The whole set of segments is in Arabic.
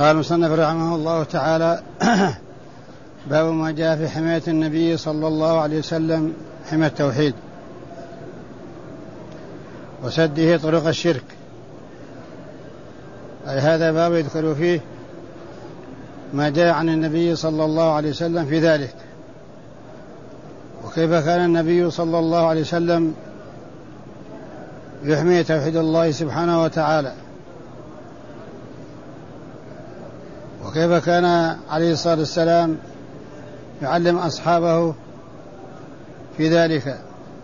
قال المصنف رحمه الله تعالى: باب ما جاء في حماية النبي صلى الله عليه وسلم حماية التوحيد وسده طرق الشرك. أي هذا باب يذكر فيه ما جاء عن النبي صلى الله عليه وسلم في ذلك، وكيف كان النبي صلى الله عليه وسلم يحمي توحيد الله سبحانه وتعالى، وكيف كان عليه الصلاة والسلام يعلم أصحابه في ذلك.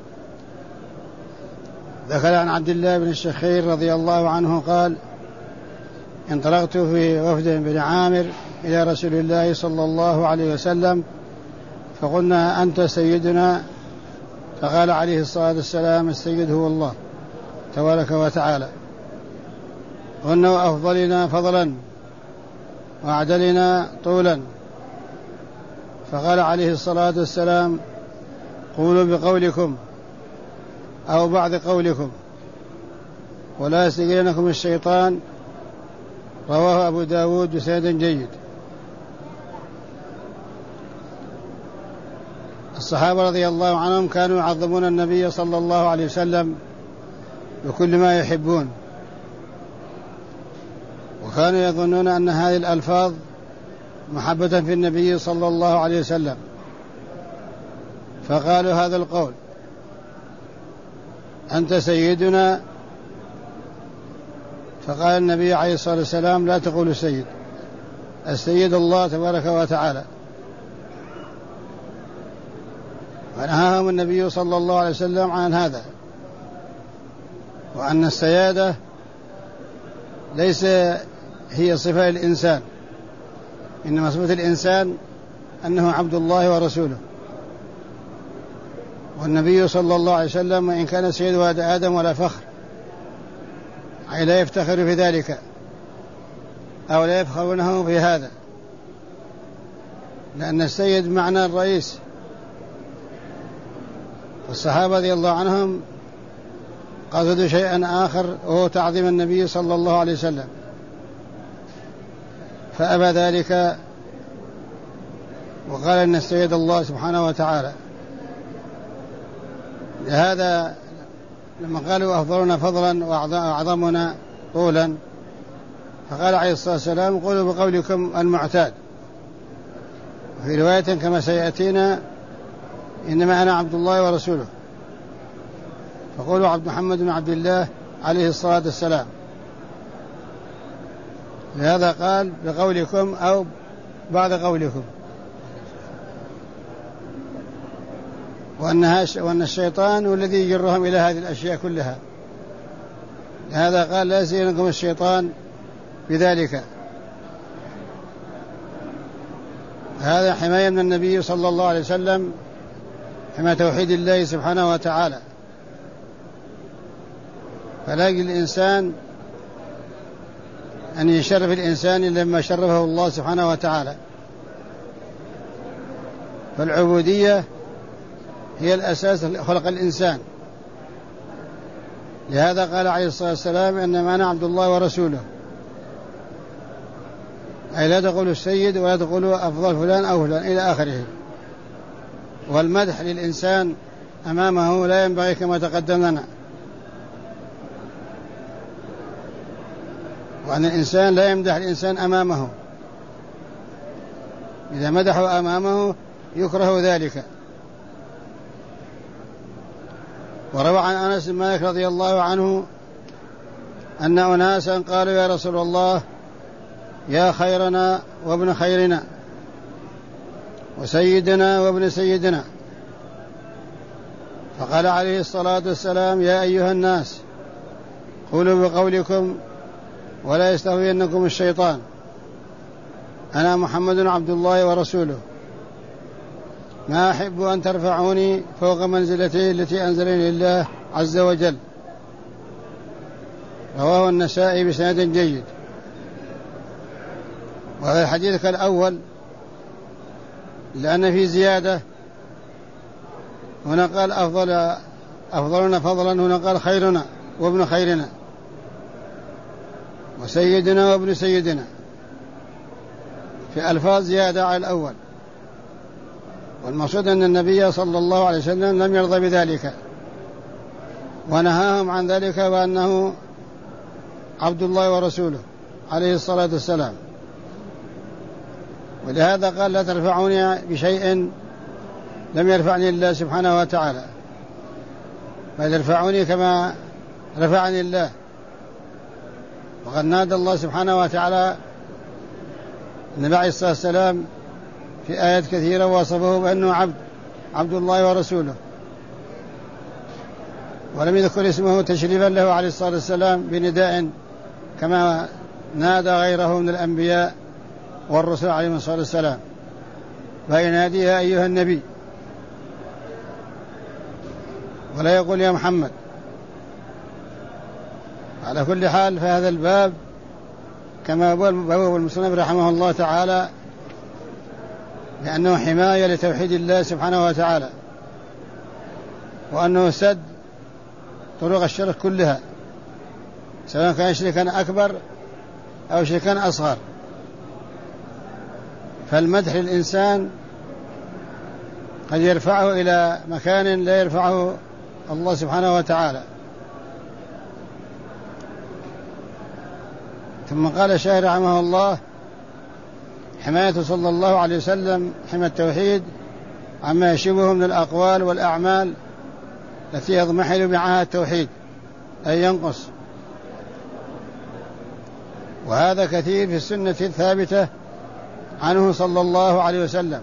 ذكر عن عبد الله بن الشخير رضي الله عنه قال: انطلقت في وفد بن عامر إلى رسول الله صلى الله عليه وسلم فقلنا: أنت سيدنا؟ فقال عليه الصلاة والسلام: السيد هو الله تبارك وتعالى، قلنا: وأفضلنا فضلا وأعدلنا طولا. فقال عليه الصلاة والسلام: قولوا بقولكم أو بعض قولكم ولا يستجيلنكم الشيطان. رواه أبو داود بسند جيد. الصحابة رضي الله عنهم كانوا يعظمون النبي صلى الله عليه وسلم بكل ما يحبون، وكانوا يظنون أن هذه الألفاظ محبة في النبي صلى الله عليه وسلم، فقالوا هذا القول: أنت سيدنا. فقال النبي عليه الصلاة والسلام: لا تقولوا سيد، السيد الله تبارك وتعالى. فنهاهم النبي صلى الله عليه وسلم عن هذا، وأن السيادة ليس هي صفة الإنسان، إنما صفة الإنسان أنه عبد الله ورسوله. والنبي صلى الله عليه وسلم وإن كان سيد ولد آدم ولا فخر، أي لا يفتخر في ذلك أو لا يفخرونه في هذا، لأن السيد معنى الرئيس. والصحابة رضي الله عنهم قصدوا شيئا آخر، وهو تعظيم النبي صلى الله عليه وسلم، فأبى ذلك وقال إن السيد الله سبحانه وتعالى. لهذا لما قالوا: أفضلنا فضلا وأعظمنا طولا، فقال عليه الصلاة والسلام: قولوا بقولكم المعتاد. وفي رواية كما سيأتينا: إنما أنا عبد الله ورسوله، فقولوا عبد محمد بن عبد الله عليه الصلاة والسلام. لهذا قال: بقولكم أو بعد قولكم. وأن الشيطان هو الذي يجرهم إلى هذه الأشياء كلها. لهذا قال: لا يزينكم الشيطان بذلك. هذا حماية من النبي صلى الله عليه وسلم، حماية توحيد الله سبحانه وتعالى. فلا يجوز للإنسان أن يشرف الإنسان إلا لما شرفه الله سبحانه وتعالى. فالعبودية هي الأساس خلق الإنسان. لهذا قال عليه الصلاة والسلام: إنما أنا عبد الله ورسوله، أي لا تقولوا السيد ولا تقولوا أفضل فلان أو فلان إلى آخره. والمدح للإنسان أمامه لا ينبغي كما تقدم لنا، وأن الإنسان لا يمدح الإنسان أمامه، إذا مدحه أمامه يكره ذلك. وروى عن أنس بن مالك رضي الله عنه أن أناسا قالوا: يا رسول الله، يا خيرنا وابن خيرنا وسيدنا وابن سيدنا. فقال عليه الصلاة والسلام: يا أيها الناس، قولوا بقولكم ولا يستهوينكم الشيطان، أنا محمد عبد الله ورسوله، ما أحب أن ترفعوني فوق منزلتي التي أنزلني الله عز وجل. رواه النسائي بسند جيد. وهذا الحديث كالأول، لأن في زيادة، هنا قال أفضلنا فضلا، هنا قال خيرنا وابن خيرنا وسيدنا وابن سيدنا. في ألفاظ زيادة على الأول، والمقصود أن النبي صلى الله عليه وسلم لم يرضى بذلك ونهاهم عن ذلك، وأنه عبد الله ورسوله عليه الصلاة والسلام. ولهذا قال: لا ترفعوني بشيء لم يرفعني الله سبحانه وتعالى، بل ارفعوني كما رفعني الله. وقد نادى الله سبحانه وتعالى النبي عليه الصلاة والسلام في آيات كثيرة وصفه بأنه عبد الله ورسوله، ولم يذكر اسمه تشريفا له عليه الصلاة والسلام بنداء كما نادى غيره من الأنبياء والرسل عليهم الصلاة والسلام، فينادي يا أيها النبي، ولا يقول يا محمد. على كل حال، فهذا الباب كما بواب المصنف رحمه الله تعالى لأنه حماية لتوحيد الله سبحانه وتعالى، وأنه سد طرق الشرك كلها، سواء كان شركا أكبر أو شركا أصغر. فالمدح للإنسان قد يرفعه إلى مكان لا يرفعه الله سبحانه وتعالى. ثم قال الشاعر رحمه الله: حماية صلى الله عليه وسلم حمى التوحيد عما يشبه من الأقوال والأعمال التي يضمحل معها التوحيد أي ينقص، وهذا كثير في السنة الثابتة عنه صلى الله عليه وسلم،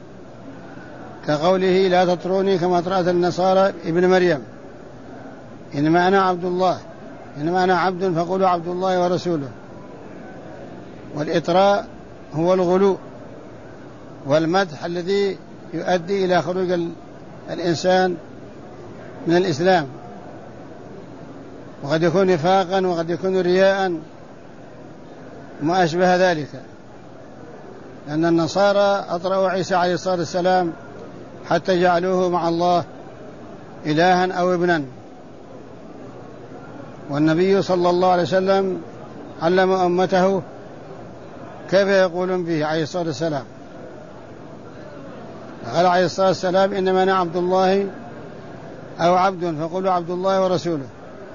كقوله: لا تطروني كما طرأت النصارى ابن مريم، إنما أنا عبد الله، إنما أنا عبد فقولوا عبد الله ورسوله. والإطراء هو الغلو والمدح الذي يؤدي إلى خروج الإنسان من الإسلام، وقد يكون نفاقا وقد يكون رياء وما أشبه ذلك، لأن النصارى أطرأوا عيسى عليه الصلاة والسلام حتى جعلوه مع الله إلها أو ابنا، والنبي صلى الله عليه وسلم علم أمته كيف يقولون به عليه الصلاة والسلام. قال عليه الصلاة والسلام: إنما أنا عبد الله أو عبد فقولوا عبد الله ورسوله.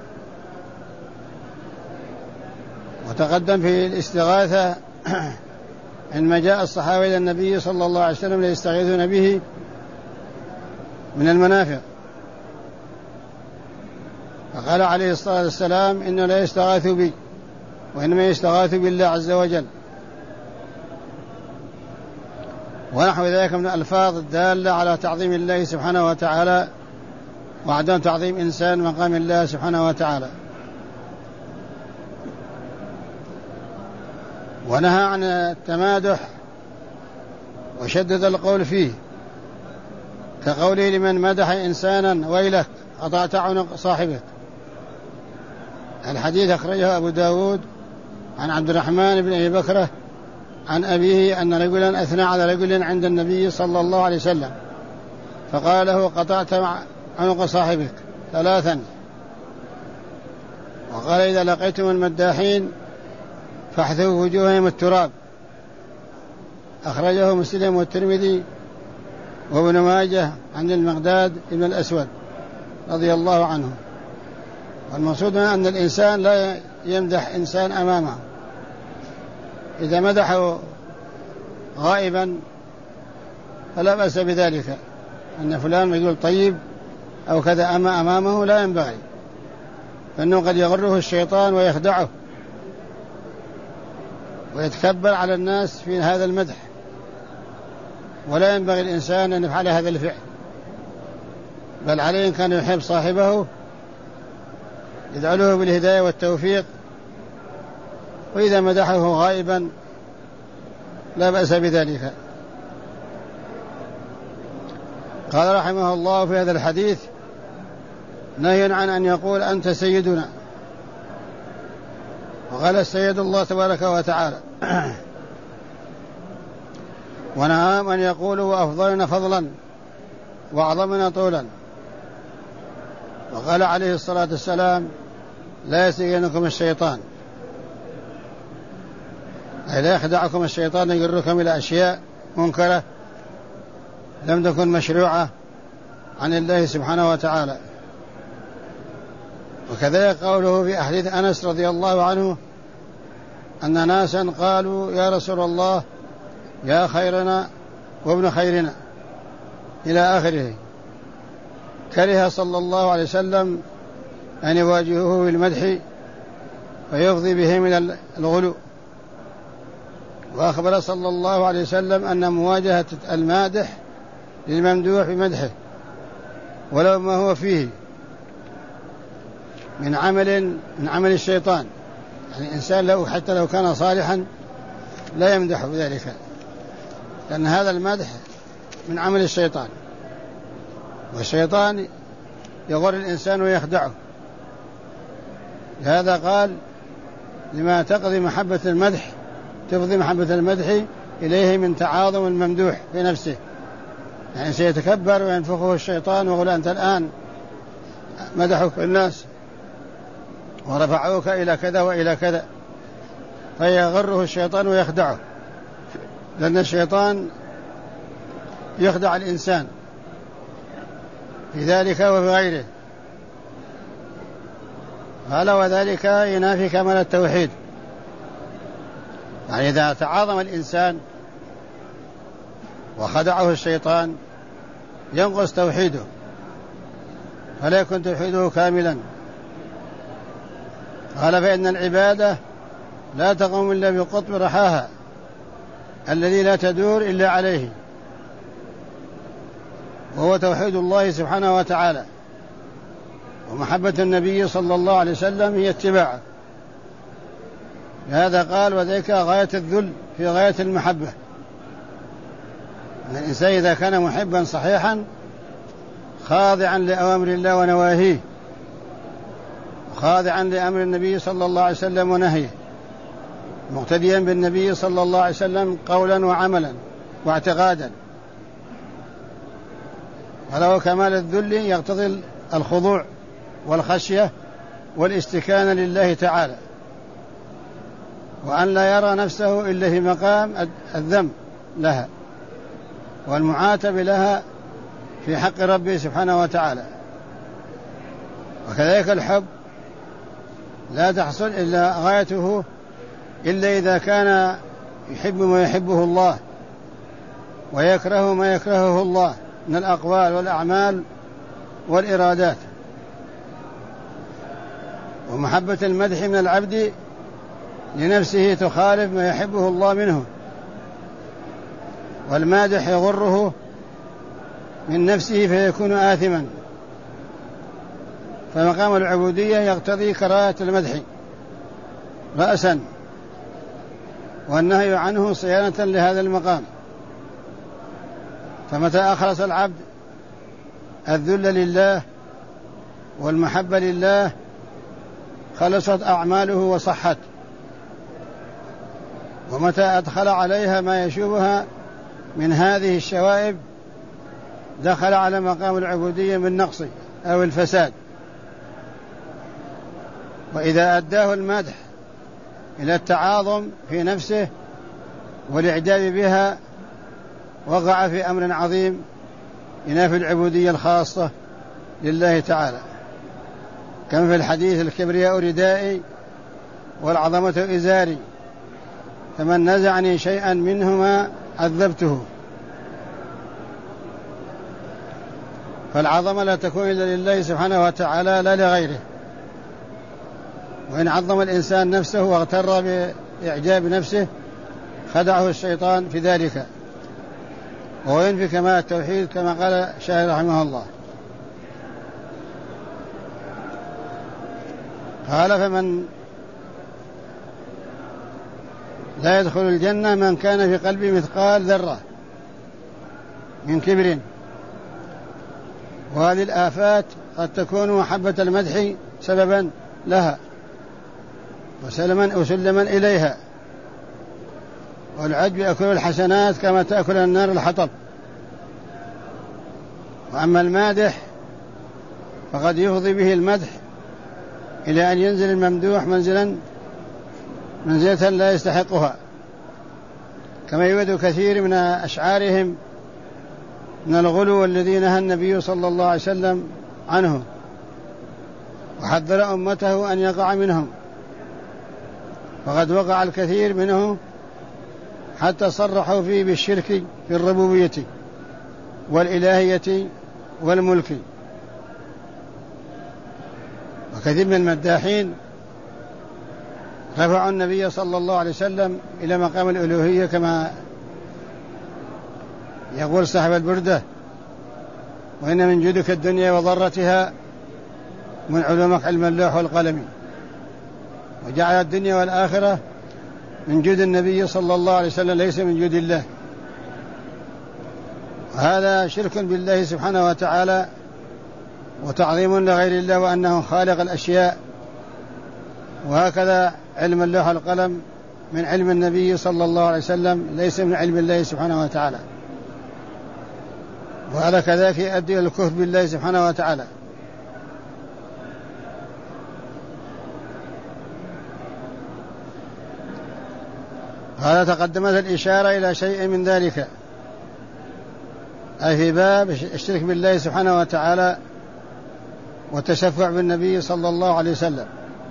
وتقدم في الاستغاثة عندما جاء الصحابة إلى النبي صلى الله عليه وسلم ليستغيثون به من المنافق، فقال عليه الصلاة والسلام: إنه لا يستغاث بي وإنما يستغاث بالله عز وجل، ونحو ذلك من الألفاظ الدالة على تعظيم الله سبحانه وتعالى وعدم تعظيم إنسان مقام الله سبحانه وتعالى. ونهى عن التمادح وشدد القول فيه، كقوله لمن مدح إنسانا: ويلك قطعت عنق صاحبك. الحديث أخرجه أبو داود عن عبد الرحمن بن أبي بكرة عن أبيه أن رجلا أثنى على رجل عند النبي صلى الله عليه وسلم فقال له: قطعت عنق صاحبك 3. وقال: إذا لقيتم المداحين فاحذوا وجوههم التراب. أخرجه مسلم والترمذي وابن ماجه عن المقداد بن الأسود رضي الله عنه. والمقصود أن الإنسان لا يمدح إنسان أمامه، إذا مدحه غائبا فلا بأس بذلك، أن فلان يقول طيب أو كذا أمامه لا ينبغي، فإنه قد يغره الشيطان ويخدعه ويتكبر على الناس في هذا المدح، ولا ينبغي الإنسان أن يفعل هذا الفعل، بل عليه إن كان يحب صاحبه يدعو له بالهداية والتوفيق، وإذا مدحه غائبا لا بأس بذلك. قال رحمه الله في هذا الحديث: نهي عن أن يقول أنت سيدنا، وقال السيد الله تبارك وتعالى، ونهى أن يقولوا أفضلنا فضلا وأعظمنا طولا. وقال عليه الصلاة والسلام: لا يسجنكم الشيطان. أي لا يخدعكم الشيطان يجركم إلى أشياء منكرة لم تكن مشروعة عن الله سبحانه وتعالى. وكذلك قوله في أحاديث أنس رضي الله عنه أن ناسا قالوا يا رسول الله يا خيرنا وابن خيرنا إلى آخره. كره صلى الله عليه وسلم أن يواجهوه بالمدح ويفضي به من الغلو. وأخبر صلى الله عليه وسلم أن مواجهة المادح للممدوح بمدحه ولو ما هو فيه من عمل الشيطان، يعني الإنسان حتى لو كان صالحا لا يمدح بذلك، لأن هذا المدح من عمل الشيطان، والشيطان يغر الإنسان ويخدعه. لهذا قال لما تفضي محبة المدح إليه من تعاظم الممدوح في نفسه، يعني سيتكبر وينفخه الشيطان ويقول أنت الآن مدحك الناس ورفعوك إلى كذا وإلى كذا، فيغره الشيطان ويخدعه، لأن الشيطان يخدع الإنسان في ذلك وفي غيره. قال وذلك ينافي كمال التوحيد، يعني إذا تعاظم الإنسان وخدعه الشيطان ينقص توحيده فلا يكون توحيده كاملا. قال فإن العبادة لا تقوم إلا بقطب رحاها الذي لا تدور إلا عليه، وهو توحيد الله سبحانه وتعالى، ومحبة النبي صلى الله عليه وسلم هي اتباعه. لهذا قال وذلك غاية الذل في غاية المحبة. أن الإنسان إذا كان محبا صحيحا خاضعا لأوامر الله ونواهيه، خاضعا لأمر النبي صلى الله عليه وسلم ونهيه، مقتديا بالنبي صلى الله عليه وسلم قولا وعملا واعتقادا، ولو كمال الذل يقتضي الخضوع والخشية والاستكانة لله تعالى، وأن لا يرى نفسه إلا في مقام الذم لها والمعاتب لها في حق ربه سبحانه وتعالى. وكذلك الحب لا تحصل إلا غايته إلا إذا كان يحب ما يحبه الله ويكره ما يكرهه الله من الأقوال والأعمال والإرادات. ومحبة المدح من العبد لنفسه تخالف ما يحبه الله منه، والمادح يغره من نفسه فيكون آثما. فمقام العبودية يقتضي كراهة المدح رأسا، والنهي عنه صيانة لهذا المقام. فمتى أخلص العبد الذل لله والمحبة لله خلصت أعماله وصحت، ومتى أدخل عليها ما يشوبها من هذه الشوائب دخل على مقام العبودية بالنقص أو الفساد. وإذا أداه المدح إلى التعاظم في نفسه والإعجاب بها وقع في أمر عظيم ينافي العبودية الخاصة لله تعالى، كما في الحديث الكبرياء ردائي والعظمة إزاري، فمن نزعني شيئا منهما عذبته. فالعظمة لا تكون إلا لله سبحانه وتعالى لا لغيره. وإن عظم الإنسان نفسه واغتر بإعجاب نفسه خدعه الشيطان في ذلك، وهو ينفي كمال التوحيد كما قال الشاعر رحمه الله. قال فمن لا يدخل الجنة من كان في قلبه مثقال ذرة من كبر. وهذه الآفات قد تكون محبة المدح سببا لها وسلما إليها، والعجب يأكل الحسنات كما تأكل النار الحطب. وأما المادح فقد يفضي به المدح إلى أن ينزل الممدوح منزلة لا يستحقها، كما يوجد كثير من أشعارهم من الغلو الذي نهى النبي صلى الله عليه وسلم عنه وحذر أمته أن يقع منهم، فقد وقع الكثير منه حتى صرحوا فيه بالشرك في الربوبية والإلهية والملك. وكثير من المداحين رفعوا النبي صلى الله عليه وسلم إلى مقام الألوهية كما يقول صاحب البردة: وإن من جودك الدنيا وضرتها من علومك علم اللوح والقلم. وجعل الدنيا والآخرة من جود النبي صلى الله عليه وسلم ليس من جود الله، وهذا شرك بالله سبحانه وتعالى وتعظيم لغير الله وأنه خالق الأشياء. وهكذا علم اللوح والقلم من علم النبي صلى الله عليه وسلم ليس من علم الله سبحانه وتعالى، وهذا كذلك يؤدي إلى الكفر بالله سبحانه وتعالى. هذا تقدمت الإشارة إلى شيء من ذلك، أي في باب الشرك بالله سبحانه وتعالى والتشفع بالنبي صلى الله عليه وسلم.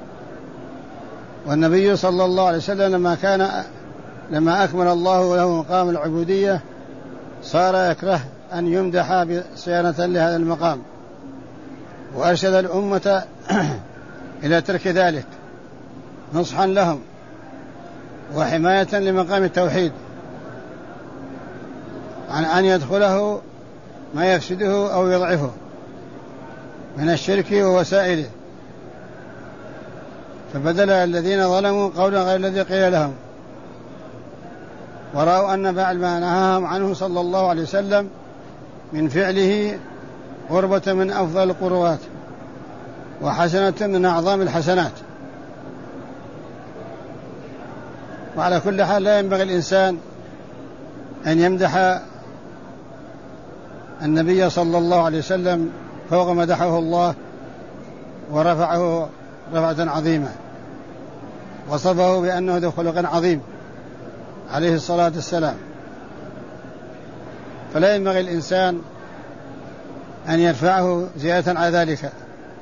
والنبي صلى الله عليه وسلم لما أكمل الله له مقام العبودية صار يكره أن يمدح صيانة لهذا المقام، وأرشد الأمة إلى ترك ذلك نصحا لهم وحماية لمقام التوحيد عن أن يدخله ما يفسده أو يضعفه من الشرك ووسائله. فبدل الذين ظلموا قولا غير الذي قيل لهم، ورأوا أن فعل ما نهاهم عنه صلى الله عليه وسلم من فعله قربة من أفضل القربات وحسنة من أعظم الحسنات. وعلى كل حال لا ينبغي الإنسان أن يمدح النبي صلى الله عليه وسلم فوق مدحه الله ورفعه رفعة عظيمة، وصفه بأنه ذو خلق عظيم عليه الصلاة والسلام. فلا ينبغي الإنسان أن يرفعه زيادة على ذلك،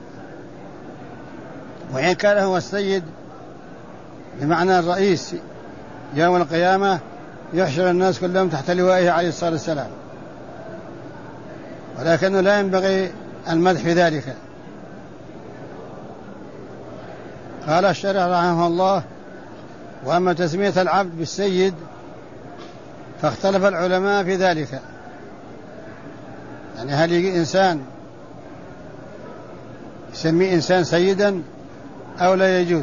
وإن كان هو السيد بمعنى الرئيس يوم القيامة يحشر الناس كلهم تحت لوائه عليه الصلاة والسلام، ولكنه لا ينبغي المدح في ذلك. قال الشارح رحمه الله: وأما تسمية العبد بالسيد فاختلف العلماء في ذلك، يعني هل يجي إنسان يسمي إنسان سيدا أو لا يجوز.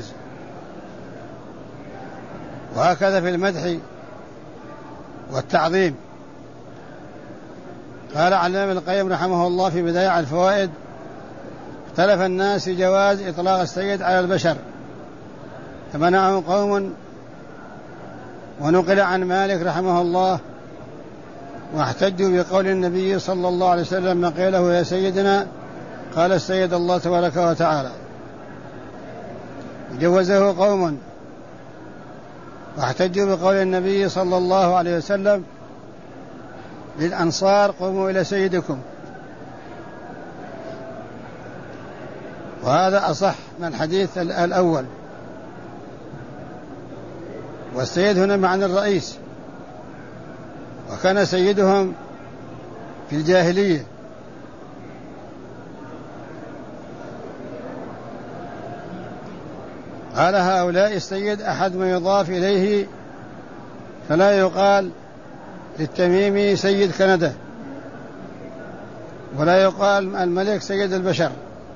وهكذا في المدح والتعظيم. قال علامة ابن القيم رحمه الله في بداية الفوائد: اختلف الناس في جواز إطلاق السيد على البشر، فمنعه قوم، ونقل عن مالك رحمه الله واحتجوا بقول النبي صلى الله عليه وسلم ما قيله يا سيدنا قال السيد الله تبارك وتعالى. جوزه قوم واحتجوا بقول النبي صلى الله عليه وسلم للأنصار قوموا إلى سيدكم، وهذا أصح من الحديث الأول. والسيد هنا معنى الرئيس، وكان سيدهم في الجاهلية. قال هؤلاء السيد أحد ما يضاف إليه، فلا يقال للتميمي سيد كندا، ولا يقال الملك سيد البشر.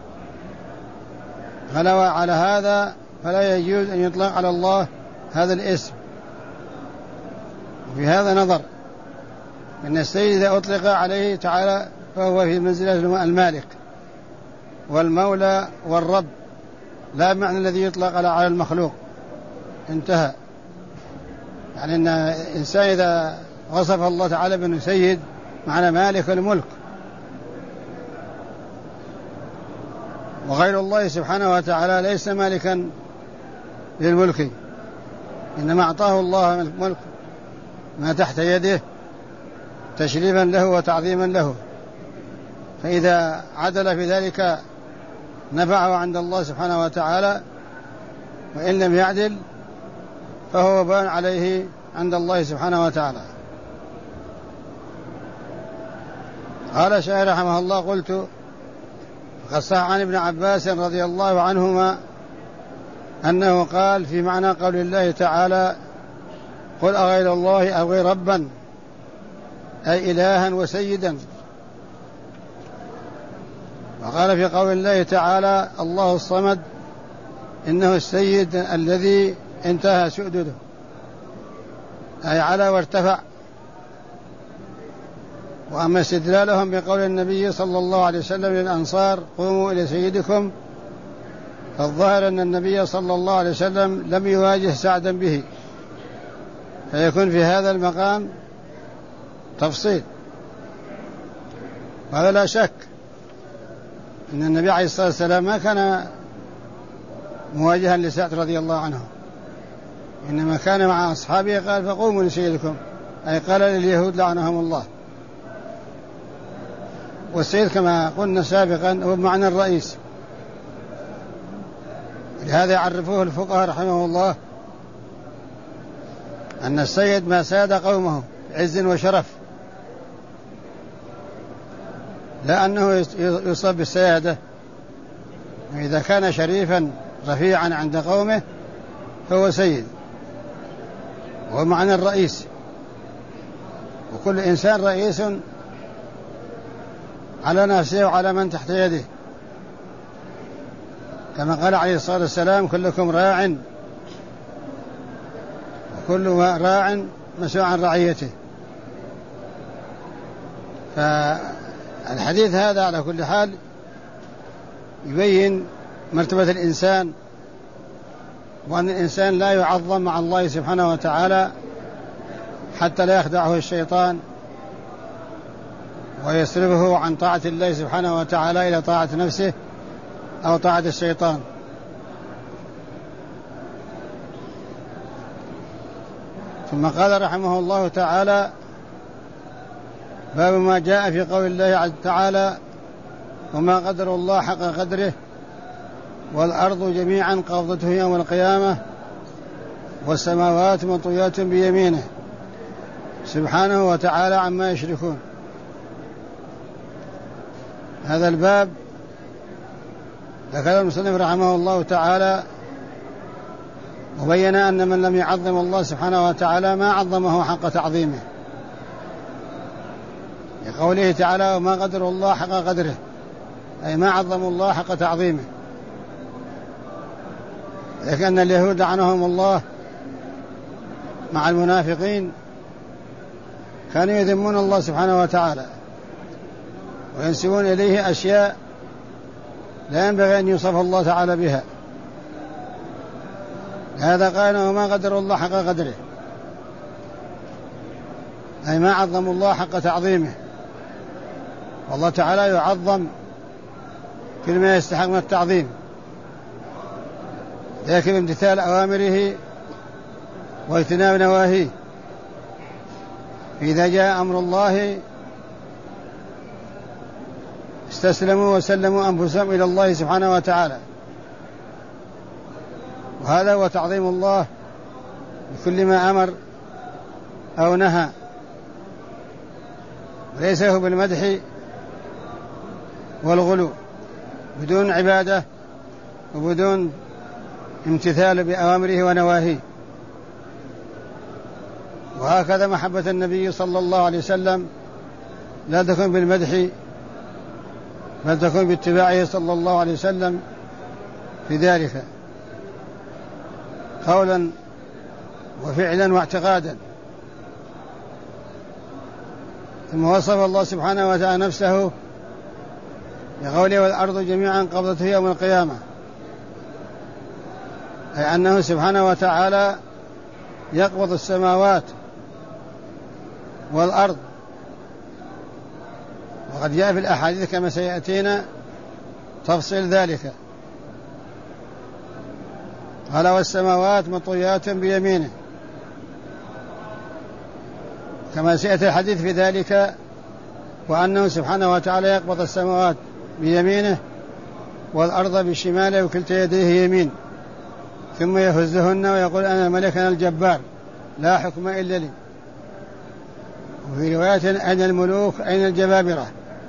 على هذا فلا يجوز أن يطلق على الله هذا الاسم. وفي هذا نظر، أن السيد إذا أطلق عليه تعالى فهو في منزلة المالك والمولى والرب، لا معنى الذي يطلق على المخلوق. انتهى. يعني أن الإنسان إذا وصف الله تعالى بأنه سيد معنى مالك الملك، وغير الله سبحانه وتعالى ليس مالكا للملك، إنما أعطاه الله الملك ما تحت يده تشريفا له وتعظيما له، فإذا عدل في ذلك نفعه عند الله سبحانه وتعالى، وإن لم يعدل فهو وبال عليه عند الله سبحانه وتعالى. قال الشيخ رحمه الله: قلت: قد صح عن ابن عباس رضي الله عنهما أنه قال في معنى قول الله تعالى: قل أغير الله أبغي ربا، أي إلها وسيدا. وقال في قول الله تعالى: الله الصمد، إنه السيد الذي انتهى سؤدده، أي على وارتفع. وأما استدلالهم بقول النبي صلى الله عليه وسلم للأنصار: قوموا إلى سيدكم، فالظاهر أن النبي صلى الله عليه وسلم لم يواجه سعدا به، فيكون في هذا المقام تفصيل. وهذا لا شك أن النبي عليه الصلاة والسلام ما كان مواجها لسعد رضي الله عنه، إنما كان مع أصحابه قال: فقوموا لسيدكم، أي قال لليهود لعنهم الله. والسيد كما قلنا سابقا هو بمعنى الرئيس، لهذا يعرفوه الفقهاء رحمه الله أن السيد ما ساد قومه عز وشرف، لا أنه يصاب بالسيادة. وإذا كان شريفا رفيعا عند قومه فهو سيد، وهو معنى الرئيس، وكل إنسان رئيس على نفسه وعلى من تحت يده، كما قال عليه الصلاة والسلام: كلكم راع وكل راع مسؤول عن رعيته. فالحديث هذا على كل حال يبين مرتبة الإنسان، وأن الإنسان لا يعظم مع الله سبحانه وتعالى حتى لا يخدعه الشيطان ويصرفه عن طاعة الله سبحانه وتعالى إلى طاعة نفسه أو طاعة الشيطان. ثم قال رحمه الله تعالى: باب ما جاء في قول الله تعالى: وما قدر الله حق قدره والأرض جميعا قبضته يوم القيامة والسماوات مطويات بيمينه سبحانه وتعالى عما يشركون. هذا الباب ذكر المصنف رحمه الله تعالى وبين أن من لم يعظم الله سبحانه وتعالى ما عظمه حق تعظيمه، لقوله تعالى: وما قدر الله حق قدره، أي ما عظموا الله حق تعظيمه. لكن اليهود لعنهم الله مع المنافقين كانوا يذمون الله سبحانه وتعالى وينسبون إليه أشياء لا ينبغي أن يوصف الله تعالى بها. هذا قال: وما قدر الله حق قدره، أي ما عظموا الله حق تعظيمه. والله تعالى يعظم كل ما يستحق من التعظيم، لكن امتثال أوامره واجتناب نواهيه. فإذا جاء أمر الله استسلموا وسلموا أنفسهم إلى الله سبحانه وتعالى، وهذا هو تعظيم الله بكل ما أمر أو نهى، وليس هو بالمدح والغلو بدون عبادة وبدون امتثال بأوامره ونواهيه. وهكذا محبة النبي صلى الله عليه وسلم لا تكون بالمدح بل تكون باتباعه صلى الله عليه وسلم في ذلك قولا وفعلا واعتقادا. ثم وصف الله سبحانه وتعالى نفسه بقوله: والأرض جميعا قبضته يوم القيامة، أي أنه سبحانه وتعالى يقبض السماوات والأرض. وقد جاء في الأحاديث كما سيأتينا تفصيل ذلك. قال: والسماوات مطويات بيمينه، كما سيأتي الحديث في ذلك، وأنه سبحانه وتعالى يقبض السماوات بيمينه والأرض بشماله وكلتا يديه يمين، ثم يهزهن ويقول أنا الملك أنا الجبار لا حكم إلا لي. وفي رواية أين الملوك أين الجبابرة،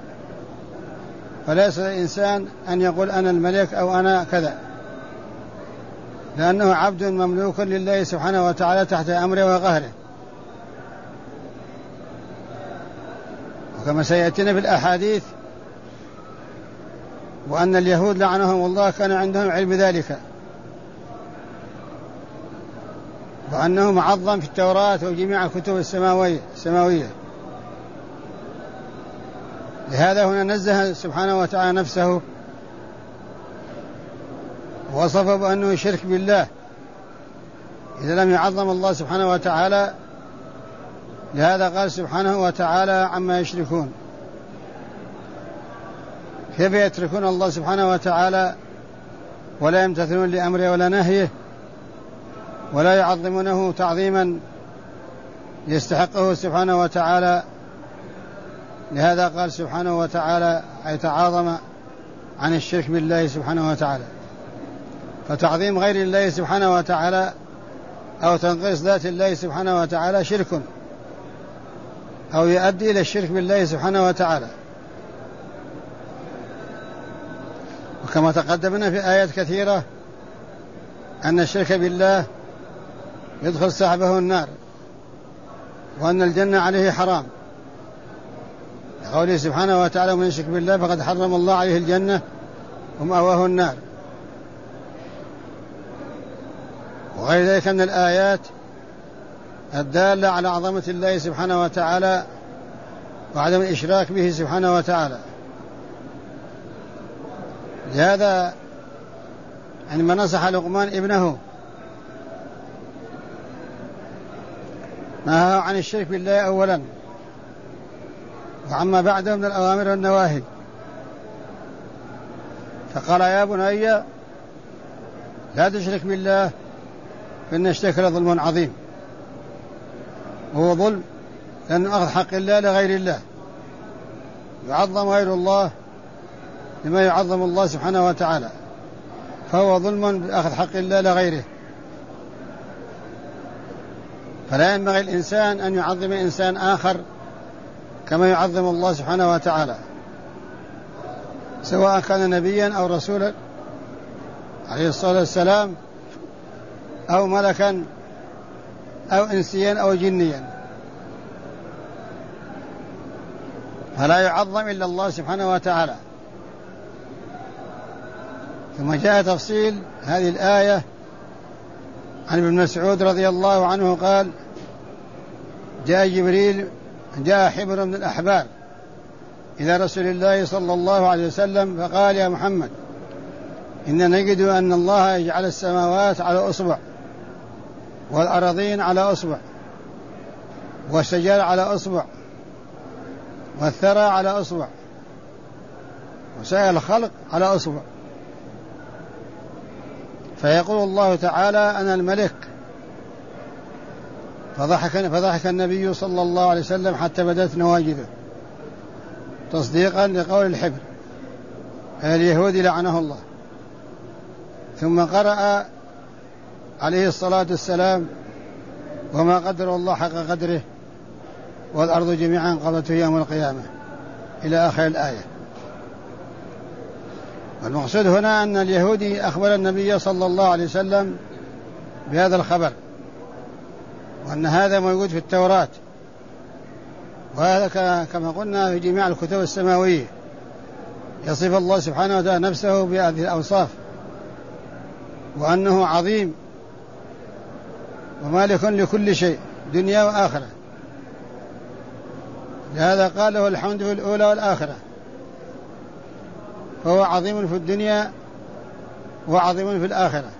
فليس الإنسان أن يقول أنا الملك أو أنا كذا، لأنه عبد مملوك لله سبحانه وتعالى تحت أمره وقهره. وكما سيأتينا في الأحاديث، وأن اليهود لعنهم الله كان عندهم علم ذلك، وأنه معظم في التوراة وجميع الكتب السماوية. لهذا هنا نزه سبحانه وتعالى نفسه ووصف بأنه شرك بالله إذا لم يعظم الله سبحانه وتعالى. لهذا قال سبحانه وتعالى عما يشركون. كيف يتركون الله سبحانه وتعالى ولا يمتثلون لأمره ولا نهيه ولا يعظمونه تعظيما يستحقه سبحانه وتعالى؟ لهذا قال سبحانه وتعالى أي تعاظم عن الشرك بالله سبحانه وتعالى. فتعظيم غير الله سبحانه وتعالى أو تنقيص ذات الله سبحانه وتعالى شرك، أو يؤدي إلى الشرك بالله سبحانه وتعالى. وكما تقدمنا في آيات كثيرة أن الشرك بالله يدخل صاحبه النار، وأن الجنة عليه حرام، قوله سبحانه وتعالى من يشرك بالله فقد حرم الله عليه الجنة ومأواه النار. وغير ذلك من الآيات الدالة على عظمة الله سبحانه وتعالى وعدم الإشراك به سبحانه وتعالى. لهذا عندما نصح لقمان ابنه نهاه عن الشرك بالله أولا، وعما بعده من الأوامر والنواهي، فقال يا بني لا تشرك بالله فإن الشرك لظلم عظيم. وهو ظلم لأنه أخذ حق الله لغير الله، يعظم غير الله لما يعظم الله سبحانه وتعالى، فهو ظلم بأخذ حق الله لغيره. فلا ينبغي الإنسان أن يعظم إنسان آخر كما يعظم الله سبحانه وتعالى، سواء كان نبيا أو رسولا عليه الصلاة والسلام، أو ملكا أو إنسيا أو جنيا، فلا يعظم إلا الله سبحانه وتعالى. ثم جاء تفصيل هذه الآية عن ابن مسعود رضي الله عنه قال جاء حبر من الأحبار إلى رسول الله صلى الله عليه وسلم فقال يا محمد إن نجد أن الله يجعل السماوات على أصبع والأراضين على أصبع والشجر على أصبع والثرى على أصبع وسائر الخلق على أصبع، فيقول الله تعالى أنا الملك، فضحك النبي صلى الله عليه وسلم حتى بدت نواجذه تصديقا لقول الحبر اليهود لعنه الله. ثم قرأ عليه الصلاة والسلام وما قدر الله حق قدره والأرض جميعا قبضته يوم القيامة إلى آخر الآية. والمقصود هنا أن اليهودي أخبر النبي صلى الله عليه وسلم بهذا الخبر، وأن هذا موجود في التوراة، وهذا كما قلنا في جميع الكتب السماوية. يصف الله سبحانه وتعالى نفسه بهذه الأوصاف، وأنه عظيم ومالك لكل شيء دنيا وآخرة. لهذا قال له الحمد في الأولى والآخرة، فهو عظيم في الدنيا وعظيم في الآخرة.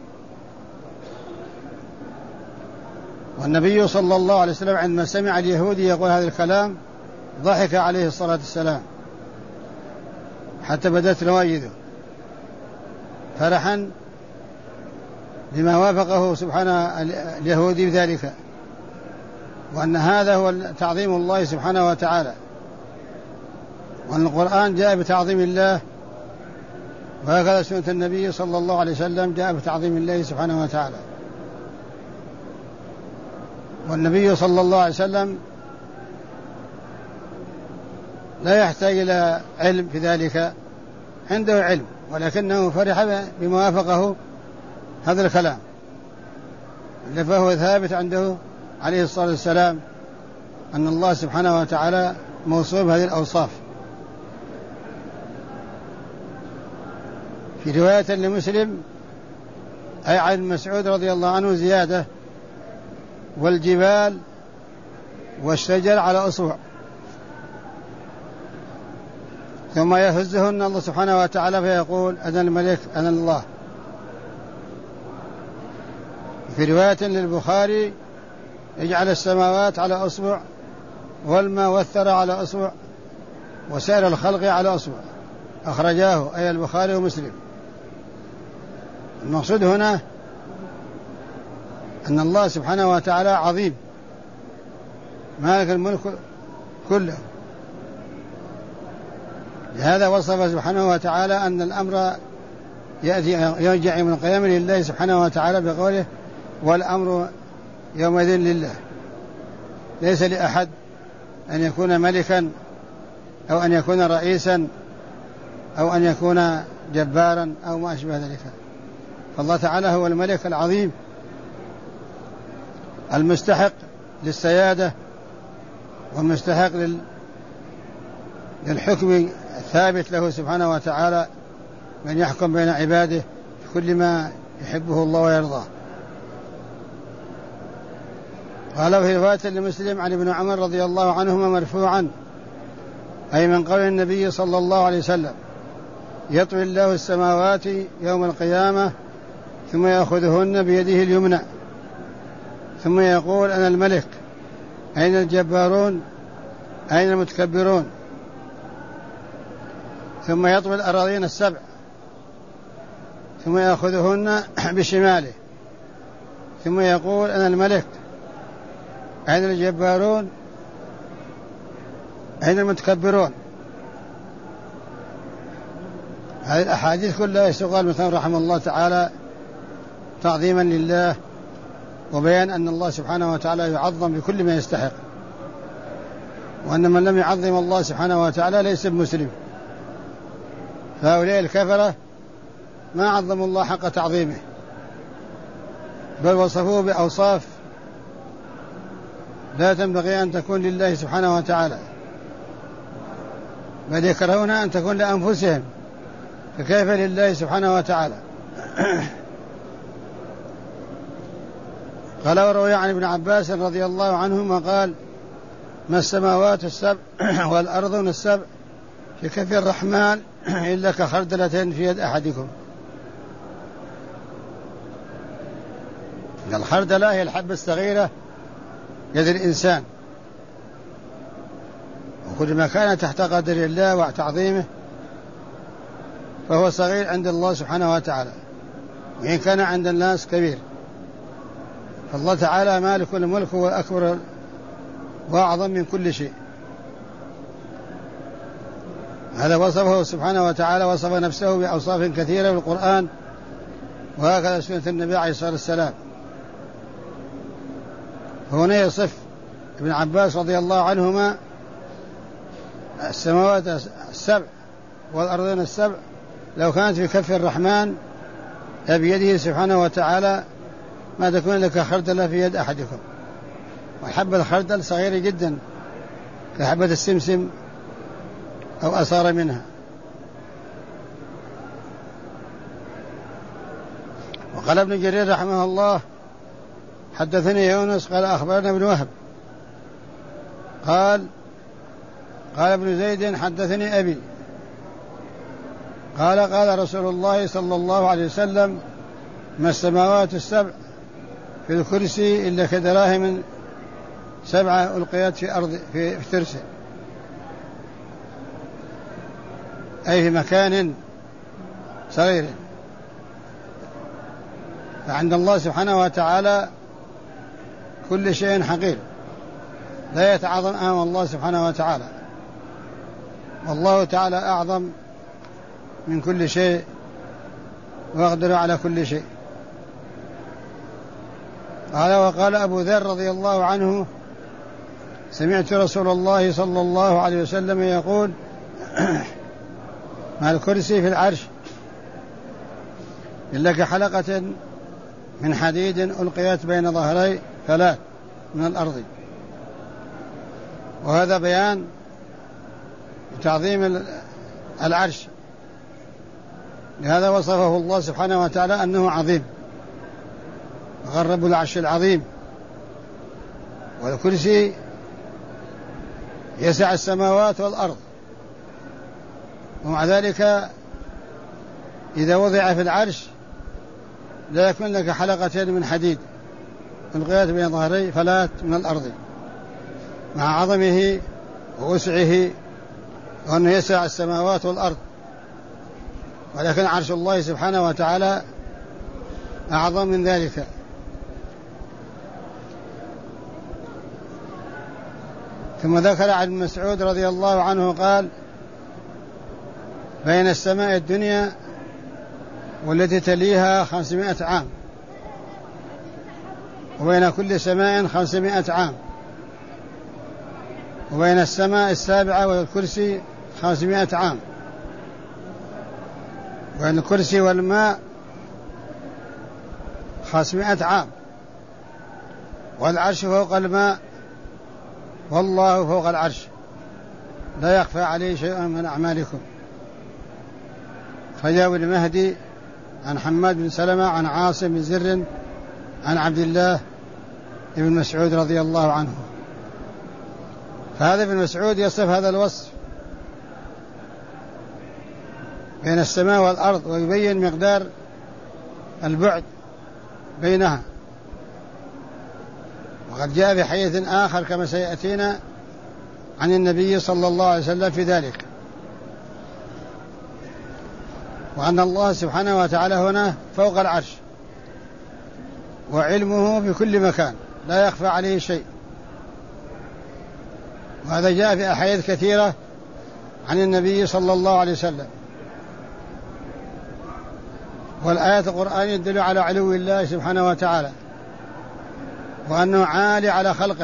والنبي صلى الله عليه وسلم عندما سمع اليهودي يقول هذا الكلام ضحك عليه الصلاة والسلام حتى بدت نواجذه فرحا بما وافقه سبحانه اليهودي بذلك. وأن هذا هو تعظيم الله سبحانه وتعالى، وأن القرآن جاء بتعظيم الله، وهكذا سنة النبي صلى الله عليه وسلم جاء بتعظيم الله سبحانه وتعالى. والنبي صلى الله عليه وسلم لا يحتاج إلى علم في ذلك، عنده علم، ولكنه فرح بما وافقه هذا الكلام، فهو ثابت عنده عليه الصلاة والسلام أن الله سبحانه وتعالى موصوف بهذه الأوصاف. في رواية لمسلم أي عن مسعود رضي الله عنه زيادة: والجبال والشجر على أصبع، ثم يهزهن الله سبحانه وتعالى فيقول: أنا الملك أنا الله. في رواية للبخاري: يجعل السماوات على أصبع، والماء والثرى على أصبع، وسائر الخلق على أصبع. أخرجاه أي البخاري ومسلم. المقصود هنا أن الله سبحانه وتعالى عظيم مالك الملك كله، لهذا وصف سبحانه وتعالى أن الأمر يرجع من القيام لله سبحانه وتعالى بقوله: والأمر يومئذ لله. ليس لأحد أن يكون ملكا أو أن يكون رئيسا أو أن يكون جبارا أو ما أشبه ذلك، فالله تعالى هو الملك العظيم المستحق للسيادة والمستحق للحكم الثابت له سبحانه وتعالى، من يحكم بين عباده في كل ما يحبه الله ويرضاه. قال في رواية لمسلم عن ابن عمر رضي الله عنهما مرفوعا، أي من قول النبي صلى الله عليه وسلم: يطوي الله السماوات يوم القيامة ثم يأخذهن بيده اليمنى ثم يقول: أنا الملك، أين الجبارون، أين المتكبرون؟ ثم يطوي الأراضين السبع ثم يأخذهن بشماله ثم يقول: أنا الملك، أين الجبارون، أين المتكبرون؟ هذه الأحاديث كلها يستقال مثلا رحمه الله تعالى تعظيما لله، وبيان أن الله سبحانه وتعالى يعظم بكل ما يستحق، وأن من لم يعظم الله سبحانه وتعالى ليس بمسلم. فهؤلاء الكفرة ما عظموا الله حق تعظيمه، بل وصفوه بأوصاف لا تنبغي أن تكون لله سبحانه وتعالى، بل يكرهون أن تكون لأنفسهم، فكيف لله سبحانه وتعالى؟ قال: وروي عن ابن عباس رضي الله عنهما قال: ما السماوات السبع والأرض السبع في كف الرحمن إلا كخردلة في يد أحدكم. الخردلة هي الحبة الصغيرة يد الإنسان، وكل ما كان تحت قدر الله وتعظيمه فهو صغير عند الله سبحانه وتعالى، وإن كان عند الناس كبير. فالله تعالى مالك الملك هو أكبر وأعظم من كل شيء. هذا وصفه سبحانه وتعالى، وصف نفسه بأوصاف كثيرة في القرآن، وهكذا سنة النبي عليه الصلاة والسلام. هنا يصف ابن عباس رضي الله عنهما السماوات السبع والأرضين السبع لو كانت في كف الرحمن بيده سبحانه وتعالى ما تكون لك خردلة في يد أحدكم. وحبة الخردل صغيرة جدا كحبة السمسم أو أصار منها. وقال ابن جرير رحمه الله: حدثني يونس قال أخبرنا ابن وهب قال ابن زيد حدثني أبي قال رسول الله صلى الله عليه وسلم: ما السماوات السبع في الكرسي إلا كدراهم 7 ألقيت في أرض في ترسه، أي في مكان صغير. فعند الله سبحانه وتعالى كل شيء حقير، لا يتعاظم أمام الله سبحانه وتعالى، والله تعالى أعظم من كل شيء وأقدر على كل شيء. وقال أبو ذر رضي الله عنه: سمعت رسول الله صلى الله عليه وسلم يقول: ما الكرسي في العرش إلا كحلقة من حديد ألقيت بين ظهري 3 من الأرض. وهذا بيان تعظيم العرش، لهذا وصفه الله سبحانه وتعالى أنه عظيم، غرب العرش العظيم. والكرسي يسع السماوات والأرض، ومع ذلك إذا وضع في العرش لا يكون لك حلقتين من حديد القيات بين ظهري 3 من الأرض، مع عظمه ووسعه وأنه يسع السماوات والأرض. ولكن عرش الله سبحانه وتعالى أعظم من ذلك. ثم ذكر عن مسعود رضي الله عنه قال: بين السماء الدنيا والتي تليها 500 عام، وبين كل سماء 500 عام، وبين السماء السابعة والكرسي 500 عام، وبين الكرسي والماء 500 عام، والعرش فوق الماء، والله فوق العرش، لا يخفى عليه شيء من أعمالكم. خرجه ابن مهدي عن حماد بن سلمة عن عاصم بن زر عن عبد الله بن مسعود رضي الله عنه. فهذا ابن مسعود يصف هذا الوصف بين السماء والأرض، ويبين مقدار البعد بينها. وقد جاء في حديث آخر كما سيأتينا عن النبي صلى الله عليه وسلم في ذلك، وأن الله سبحانه وتعالى هنا فوق العرش، وعلمه بكل مكان لا يخفى عليه شيء. وهذا جاء في أحاديث كثيرة عن النبي صلى الله عليه وسلم. والآيات القرآنية تدل على علو الله سبحانه وتعالى، وأنه عالي على خلقه،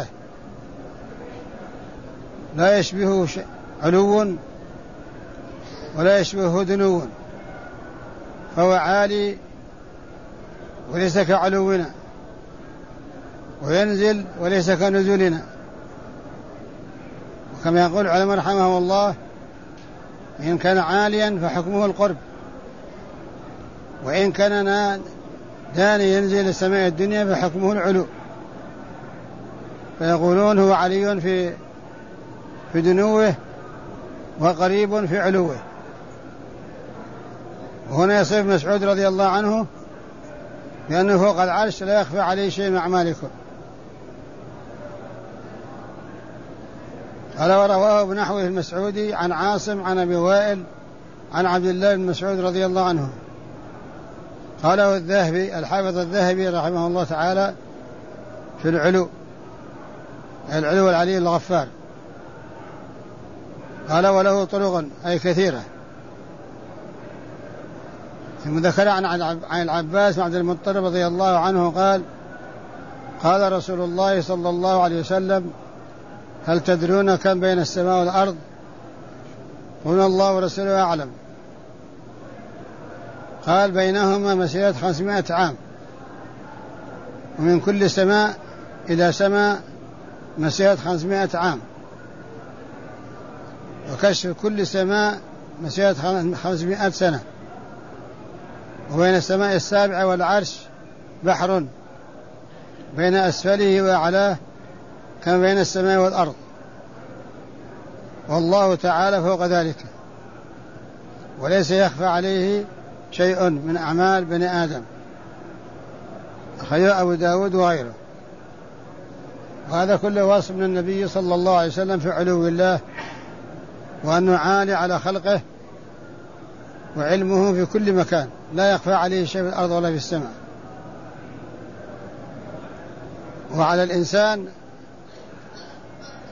لا يشبهه علو ولا يشبهه دنو، فهو عالي وليس كعلونا، وينزل وليس كنزولنا. وكما يقول العلماء رحمهم الله: إن كان عاليا فحكمه القرب، وإن كان داني ينزل السماء الدنيا فحكمه العلو. فيقولون هو علي في دنوه وقريب في علوه. وهنا يصف مسعود رضي الله عنه بأنه فوق العرش لا يخفى عليه شيء من أعمالكم. قال: ورواه بنحوه المسعودي عن عاصم عن أبي وائل عن عبد الله بن مسعود رضي الله عنه. قاله الذهبي الحافظ الذهبي رحمه الله تعالى في العلو العلي الغفار. قال: وله طرق أي كثيرة. ثم ذكر عن العباس بن عبد المطلب رضي الله عنه قال: قال رسول الله صلى الله عليه وسلم: هل تدرون كم بين السماء والأرض؟ قلنا: الله ورسوله أعلم. قال: بينهما مسيرة 500 عام، ومن كل سماء إلى سماء مسيرة 500 عام، وكشف كل سماء مسيرة 500 سنة، وبين السماء السابعة والعرش بحر، بين أسفله وأعلاه كما بين السماء والأرض، والله تعالى فوق ذلك، وليس يخفى عليه شيء من أعمال بني آدم. أخرجه أبو داود وغيره. وهذا كله وصف من النبي صلى الله عليه وسلم في علو الله، وأنه عالي على خلقه، وعلمه في كل مكان لا يخفى عليه شيء في الأرض ولا في السماء. وعلى الإنسان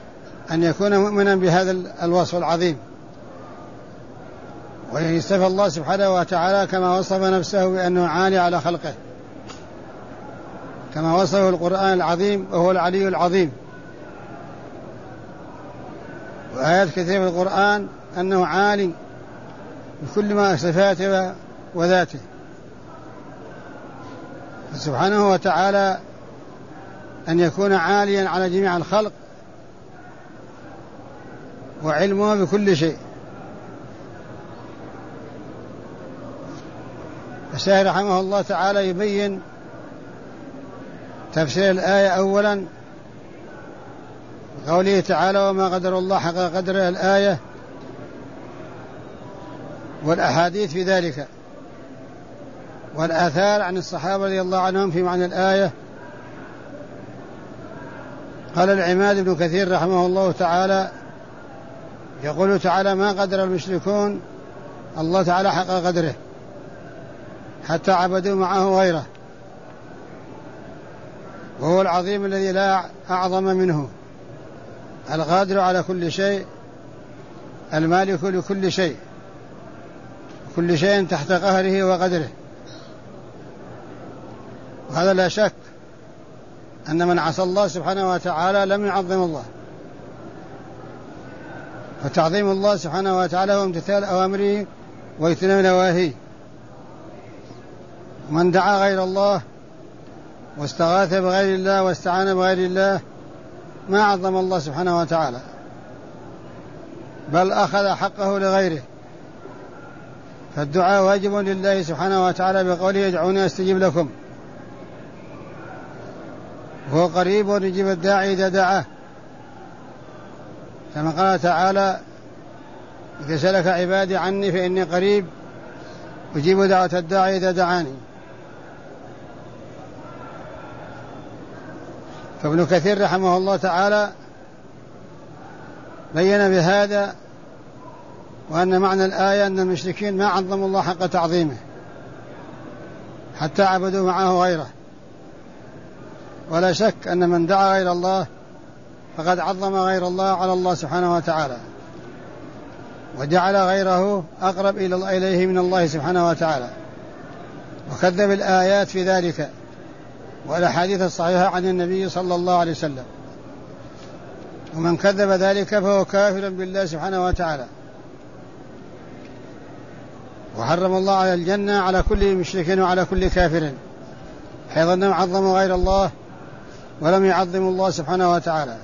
أن يكون مؤمنا بهذا الوصف العظيم، ويصف الله سبحانه وتعالى كما وصف نفسه بأنه عالي على خلقه، كما وصفه القرآن العظيم وهو العلي العظيم. وآيات كثيرة في القرآن أنه عالي بكل ما صفاته وذاته، سبحانه وتعالى أن يكون عاليا على جميع الخلق وعلمه بكل شيء. الشيخ رحمه الله تعالى يبين تفسير الآية أولا قوله تعالى وما قدر الله حق قدره الآية والأحاديث في ذلك والآثار عن الصحابة رضي الله عنهم في معنى الآية. قال العماد بن كثير رحمه الله تعالى يقول تعالى ما قدر المشركون الله تعالى حق قدره حتى عبدوا معه غيره، وهو العظيم الذي لا أعظم منه، القادر على كل شيء، المالك لكل شيء، كل شيء تحت قهره وقدره. وهذا لا شك أن من عصى الله سبحانه وتعالى لم يعظم الله، فتعظيم الله سبحانه وتعالى هو امتثال أوامره واجتناب نواهيه. من دعا غير الله واستغاث بغير الله واستعان بغير الله ما عظم الله سبحانه وتعالى، بل أخذ حقه لغيره. فالدعاء واجب لله سبحانه وتعالى بقوله ادعوني أستجب لكم، وهو قريب يجيب الداعي إذا دعاه، كما قال تعالى إذا سألك عبادي عني فإني قريب أجيب دعوة الداعي إذا دعاني. فابن كثير رحمه الله تعالى بين بهذا وأن معنى الآية أن المشركين ما عظموا الله حق تعظيمه حتى عبدوا معه غيره. ولا شك أن من دعا غير الله فقد عظم غير الله على الله سبحانه وتعالى، وجعل غيره أقرب إليه من الله سبحانه وتعالى، وكذب الآيات في ذلك والأحاديث الصحيحة عن النبي صلى الله عليه وسلم. ومن كذب ذلك فهو كافر بالله سبحانه وتعالى، وحرم الله على الجنة على كل مشرك وعلى كل كافر، حيث أنهم عظموا غير الله ولم يعظموا الله سبحانه وتعالى.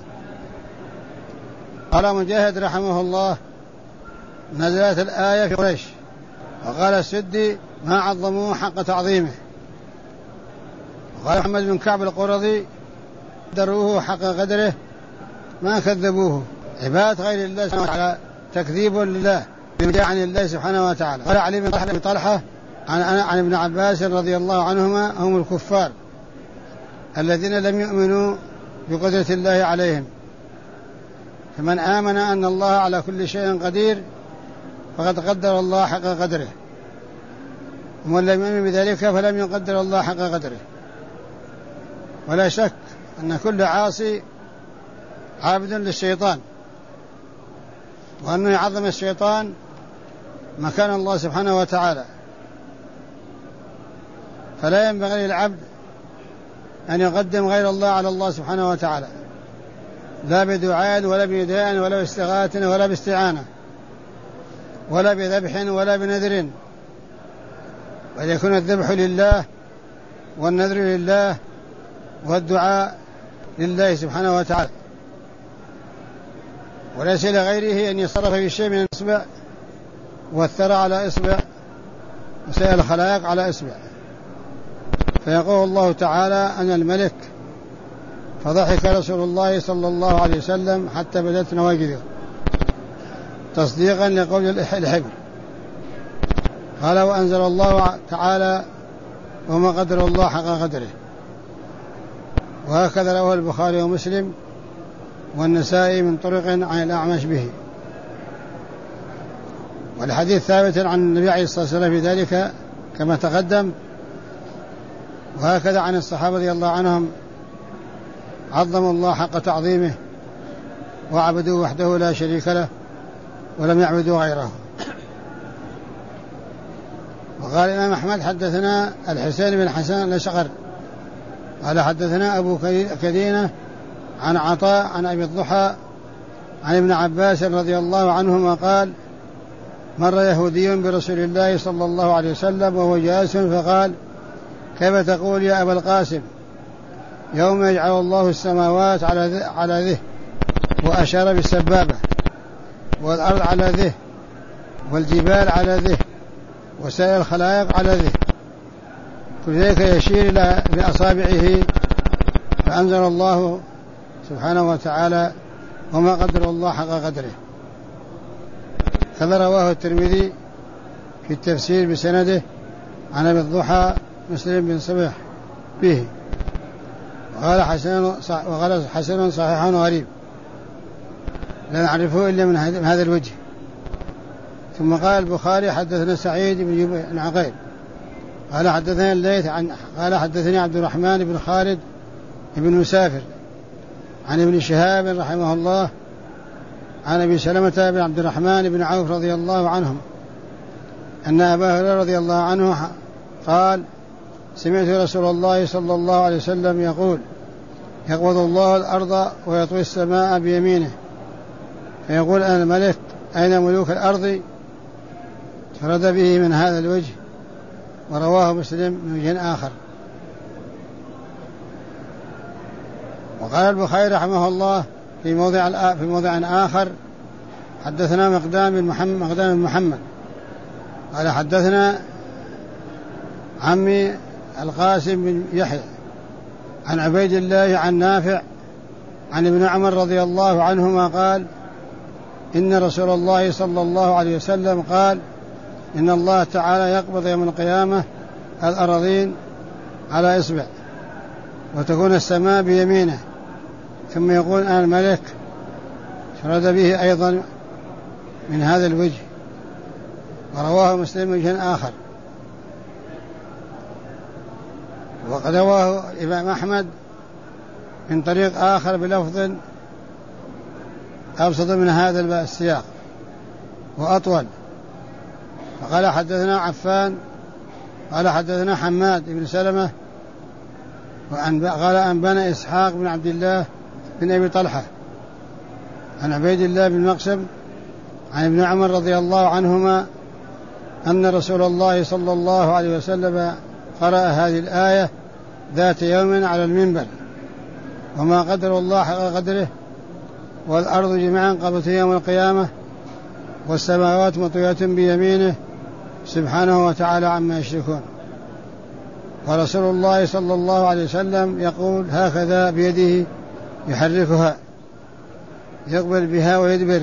قال مجاهد رحمه الله نزلت الآية في قريش، وقال السدي ما عظموه حق تعظيمه. وقال محمد بن كعب القرظي قدروه حق قدره ما كذبوه. عبادة غير الله سبحانه وتعالى تكذيب لله بما جاء عن الله سبحانه وتعالى. قال علي بن طلحة عن ابن عباس رضي الله عنهما هم الكفار الذين لم يؤمنوا بقدرة الله عليهم، فمن آمن أن الله على كل شيء قدير فقد قدر الله حق قدره، ومن لم يؤمن بذلك فلم يقدر الله حق قدره. ولا شك أن كل عاصي عابد للشيطان، وأنه يعظم الشيطان مكان الله سبحانه وتعالى، فلا ينبغي للعبد أن يقدم غير الله على الله سبحانه وتعالى، لا بدعاء ولا بنداء ولا باستغاثة ولا باستعانة ولا بذبح ولا بنذر، بل يكون الذبح لله والنذر لله والدعاء لله سبحانه وتعالى، وليس لغيره أن يصرف في شيء من الإصبع والثرى على إصبع وسائر الخلائق على إصبع. فيقول الله تعالى أنا الملك، فضحك رسول الله صلى الله عليه وسلم حتى بدت نواجذه تصديقا لقول الحبر. قال وأنزل الله تعالى وما قدر الله حق قدره. وهكذا رواه البخاري ومسلم والنسائي من طرق عن الأعمش به. والحديث ثابت عن النبي عليه الصلاة والسلام في ذلك كما تقدم. وهكذا عن الصحابة رضي الله عنهم عظموا الله حق تعظيمه وعبدوه وحده لا شريك له ولم يعبدوا غيره. وقال الإمام أحمد حدثنا الحسين بن حسن الأشقر قال حدثنا أبو كدينة عن عطاء عن أبي الضحى عن ابن عباس رضي الله عنهما قال مر يهودي برسول الله صلى الله عليه وسلم وهو جالس فقال كيف تقول يا أبا القاسم يوم يجعل الله السماوات على ذه وأشار بالسبابة والأرض على ذه والجبال على ذه وسائر الخلائق على ذه كل ذلك يشير بأصابعه فأنزل الله سبحانه وتعالى وما قدر الله حق قدره. كذا رواه الترمذي في التفسير بسنده عن أبي الضحى مسلم بن صبيح به وقال حسن صحيح غريب لا نعرفه إلا من هذا الوجه. ثم قال البخاري حدثنا سعيد بن عقيل قال حدثنا الليث قال حدثني عبد الرحمن بن خالد بن مسافر عن ابن شهاب رحمه الله عن أبي سلمة بن عبد الرحمن بن عوف رضي الله عنهم أن أبا هريرة رضي الله عنه قال سمعت رسول الله صلى الله عليه وسلم يقول يقبض الله الأرض ويطوي السماء بيمينه فيقول أنا الملك أين ملوك الأرض فرد به من هذا الوجه. ورواه مسلم من وجه آخر. وقال البخاري رحمه الله في موضع آخر حدثنا مقدام بن محمد قال حدثنا عمي القاسم بن يحيى عن عبيد الله عن نافع عن ابن عمر رضي الله عنهما قال إن رسول الله صلى الله عليه وسلم قال إن الله تعالى يقبض يوم القيامة الأراضين على إصبع وتكون السماء بيمينه ثم يقول أنا الملك فرد به أيضا من هذا الوجه. ورواه مسلم من وجه آخر. وقد رواه الإمام أحمد من طريق آخر بلفظ أبسط من هذا السياق وأطول. فقال حدثنا عفان قال حدثنا حماد بن سلمة قال أنبانا إسحاق بن عبد الله بن أبي طلحة عن عبيد الله بن مقسم عن ابن عمر رضي الله عنهما أن رسول الله صلى الله عليه وسلم قرأ هذه الآية ذات يوم على المنبر وما قدر الله حق قدره والأرض جميعا قبضته يوم القيامة والسماوات مطويات بيمينه سبحانه وتعالى عما يشركون. ورسول الله صلى الله عليه وسلم يقول هكذا بيده يحركها يقبل بها ويدبر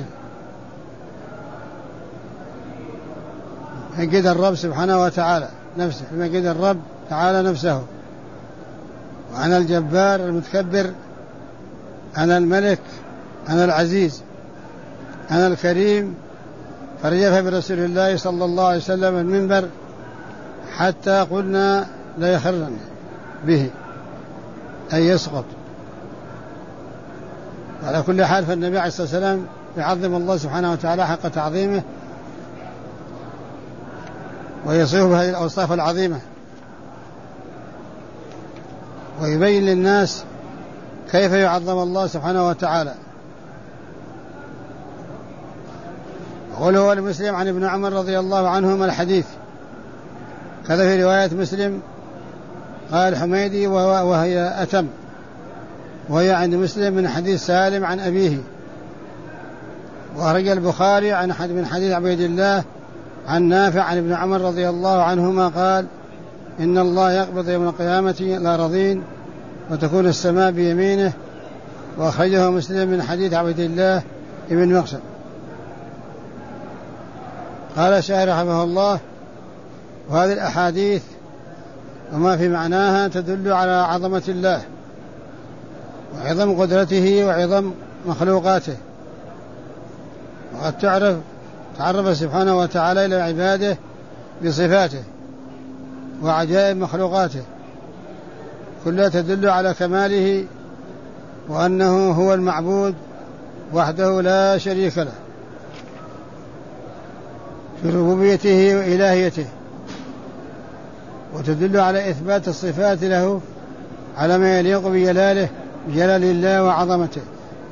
مجد الرب سبحانه وتعالى نفسه مجد الرب تعالى نفسه وأنا الجبار المتكبر أنا الملك أنا العزيز أنا الكريم. فرجف برسول الله صلى الله عليه وسلم المنبر حتى قلنا لا يخرن به أي يسقط. على كل حال فالنبي عليه الصلاة والسلام يعظم الله سبحانه وتعالى حق تعظيمه ويصفه بهذه الأوصاف العظيمة ويبين للناس كيف يعظم الله سبحانه وتعالى. وله المسلم عن ابن عمر رضي الله عنهما الحديث كذا في رواية مسلم قال حميدي وهي أتم وهي عند مسلم من حديث سالم عن أبيه. وأخرج البخاري من حديث عبيد الله عن نافع عن ابن عمر رضي الله عنهما قال إن الله يقبض يوم القيامة الأراضين وتكون السماء بيمينه. وأخرجه مسلم من حديث عبيد الله ابن مقسم. قال الشاعر رحمه الله وهذه الأحاديث وما في معناها تدل على عظمة الله وعظم قدرته وعظم مخلوقاته. وقد تعرف سبحانه وتعالى إلى عباده بصفاته وعجائب مخلوقاته كلها تدل على كماله وأنه هو المعبود وحده لا شريك له في ربوبيته وإلهيته، وتدل على إثبات الصفات له على ما يليق بجلاله جلال الله وعظمته،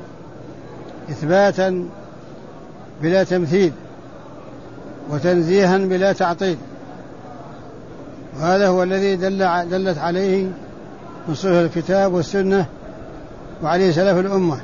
إثباتا بلا تمثيل وتنزيها بلا تعطيل. وهذا هو الذي دلت عليه نصوص الكتاب والسنة وعليه سلف الأمة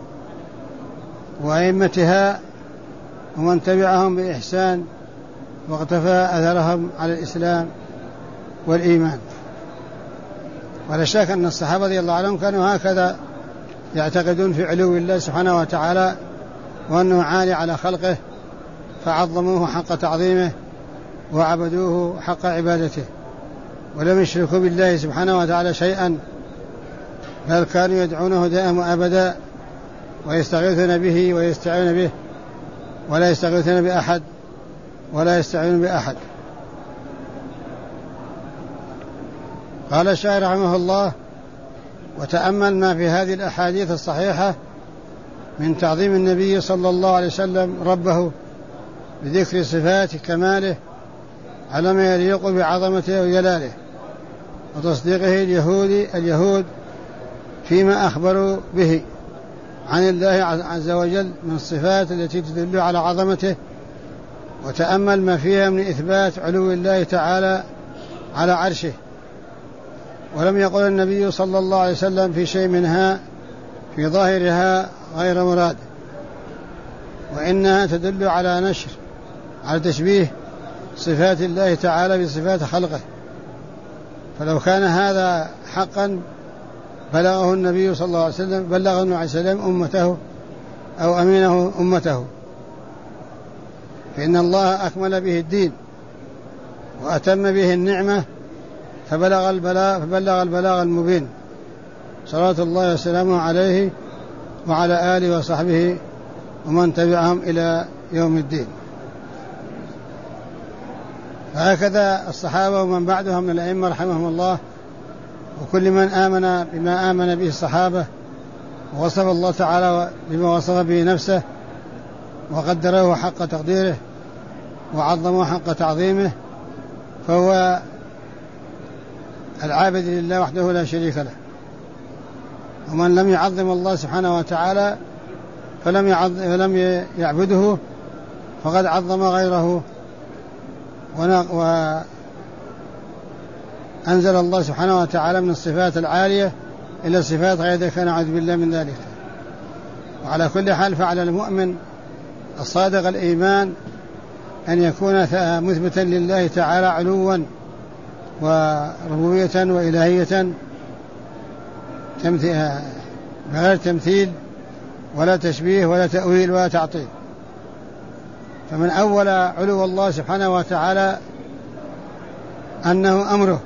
وأئمتها ومن تبعهم بإحسان واقتفى أثرهم على الإسلام والإيمان. ولا شك أن الصحابة رضي الله عنهم كانوا هكذا يعتقدون في علو الله سبحانه وتعالى وأنه عالي على خلقه، فعظموه حق تعظيمه وعبدوه حق عبادته، ولم يشركوا بالله سبحانه وتعالى شيئا، بل كانوا يدعونه دائما وأبدا ويستغيثون به ويستعينون به، ولا يستغيثون بأحد ولا يستعينون بأحد. قال الشاعر رحمه الله: وتأمل ما في هذه الأحاديث الصحيحة من تعظيم النبي صلى الله عليه وسلم ربه بذكر صفات كماله على ما يليق بعظمته وجلاله، وتصديقه اليهود فيما أخبروا به عن الله عز وجل من الصفات التي تدل على عظمته، وتأمل ما فيها من إثبات علو الله تعالى على عرشه. ولم يقل النبي صلى الله عليه وسلم في شيء منها في ظاهرها غير مراد، وإنها تدل على تشبيه صفات الله تعالى بصفات خلقه. فلو كان هذا حقا بلغه النبي صلى الله عليه وسلم أمته أو أمينه أمته، فإن الله أكمل به الدين وأتم به النعمة، فبلغ البلاغ المبين، صلوات الله وسلامه عليه وعلى آله وصحبه ومن تبعهم إلى يوم الدين. فهكذا الصحابة ومن بعدهم من الأئمة رحمهم الله، وكل من آمن بما آمن به الصحابة ووصف الله تعالى بما وصف به نفسه وقدره حق تقديره وعظمه حق تعظيمه، فهو العابد لله وحده لا شريك له. ومن لم يعظم الله سبحانه وتعالى فلم يعبده فقد عظم غيره، وأنزل الله سبحانه وتعالى من الصفات العالية إلى الصفات غير ذلك، نعوذ بالله من ذلك. وعلى كل حال فعلى المؤمن الصادق الإيمان أن يكون مثبتا لله تعالى علوا وربوبية وإلهية بغير تمثيل ولا تشبيه ولا تأويل ولا تعطيل. فمن أول علو الله سبحانه وتعالى أنه أمره،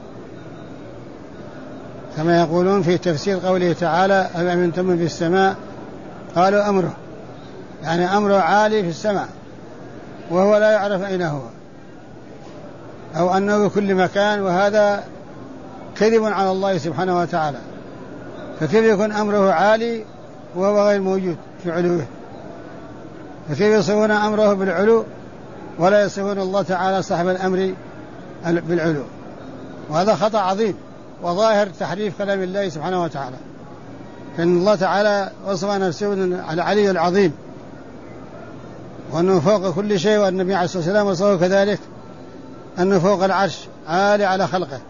كما يقولون في تفسير قوله تعالى: أم أمنتم من في السماء، قالوا أمره، يعني أمره عالي في السماء وهو لا يعرف أين هو، أو أنه بكل مكان، وهذا كذب على الله سبحانه وتعالى. فكيف يكون أمره عالي وهو غير موجود في علوه؟ فكيف يصفون أمره بالعلو ولا يصفون الله تعالى صاحب الأمر بالعلو؟ وهذا خطأ عظيم وظاهر تحريف كلام الله سبحانه وتعالى، فإن الله تعالى وصف نفسه العلي العظيم وأنه فوق كل شيء، والنبي عليه الصلاة والسلام وصفه كذلك أنه فوق العرش عالي على خلقه،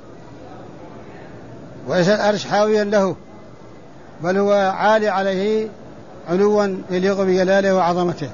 وليس العرش حاويا له، بل هو عالي عليه علوا يليق بجلاله وعظمته،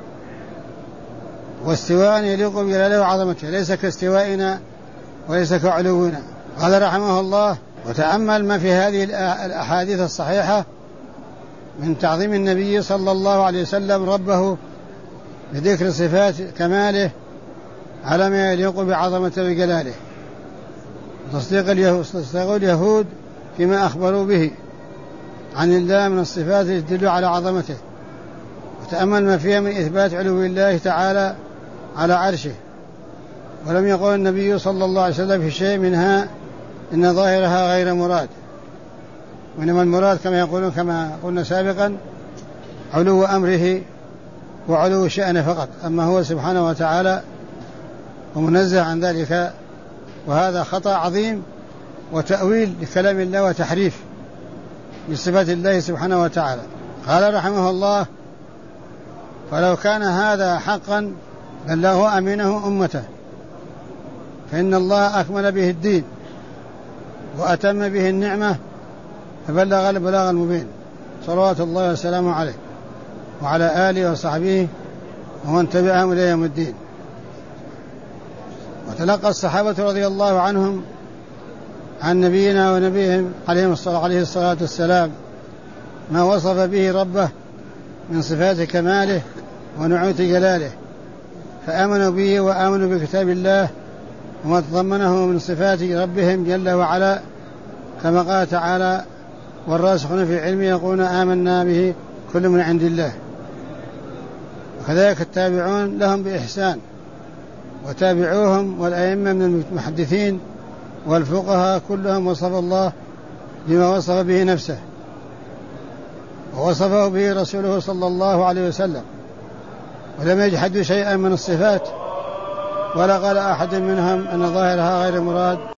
واستواء يليق بجلاله وعظمته، ليس كاستوائنا وليس كعلونا. قال رحمه الله: وتأمل ما في هذه الأحاديث الصحيحة من تعظيم النبي صلى الله عليه وسلم ربه بذكر صفات كماله على ما يليق بعظمته وجلاله، تصديق اليهود فيما أخبروا به عن الله من الصفات التي تدل على عظمته، وتأمل ما فيها من إثبات علو الله تعالى على عرشه. ولم يقل النبي صلى الله عليه وسلم في شيء منها إن ظاهرها غير مراد، وإنما المراد كما يقولون كما قلنا سابقا علو أمره وعلو شأنه فقط، أما هو سبحانه وتعالى ومنزه عن ذلك، وهذا خطأ عظيم وتأويل لكلام الله وتحريف بصفات الله سبحانه وتعالى. قال رحمه الله: فلو كان هذا حقا بلغه أمينه أمته، فإن الله أكمل به الدين وأتم به النعمة فبلغ البلاغ المبين، صلوات الله وسلامه عليه وعلى آله وصحبه ومن تبعهم إلى يوم الدين. وتلقى الصحابة رضي الله عنهم عن نبينا ونبيهم عليه الصلاة والسلام ما وصف به ربه من صفات كماله ونعوت جلاله، فآمنوا به وآمنوا بكتاب الله وما تضمنه من صفات ربهم جل وعلا، كما قال تعالى: والراسخون في العلم يقولون آمنا به كل من عند الله. وكذلك التابعون لهم بإحسان وتابعوهم والأئمة من المحدثين والفقهاء كلهم وصف الله بما وصف به نفسه ووصفه به رسوله صلى الله عليه وسلم، ولم يجحدوا شيئا من الصفات، ولا قال أحد منهم أن ظاهرها غير مراد.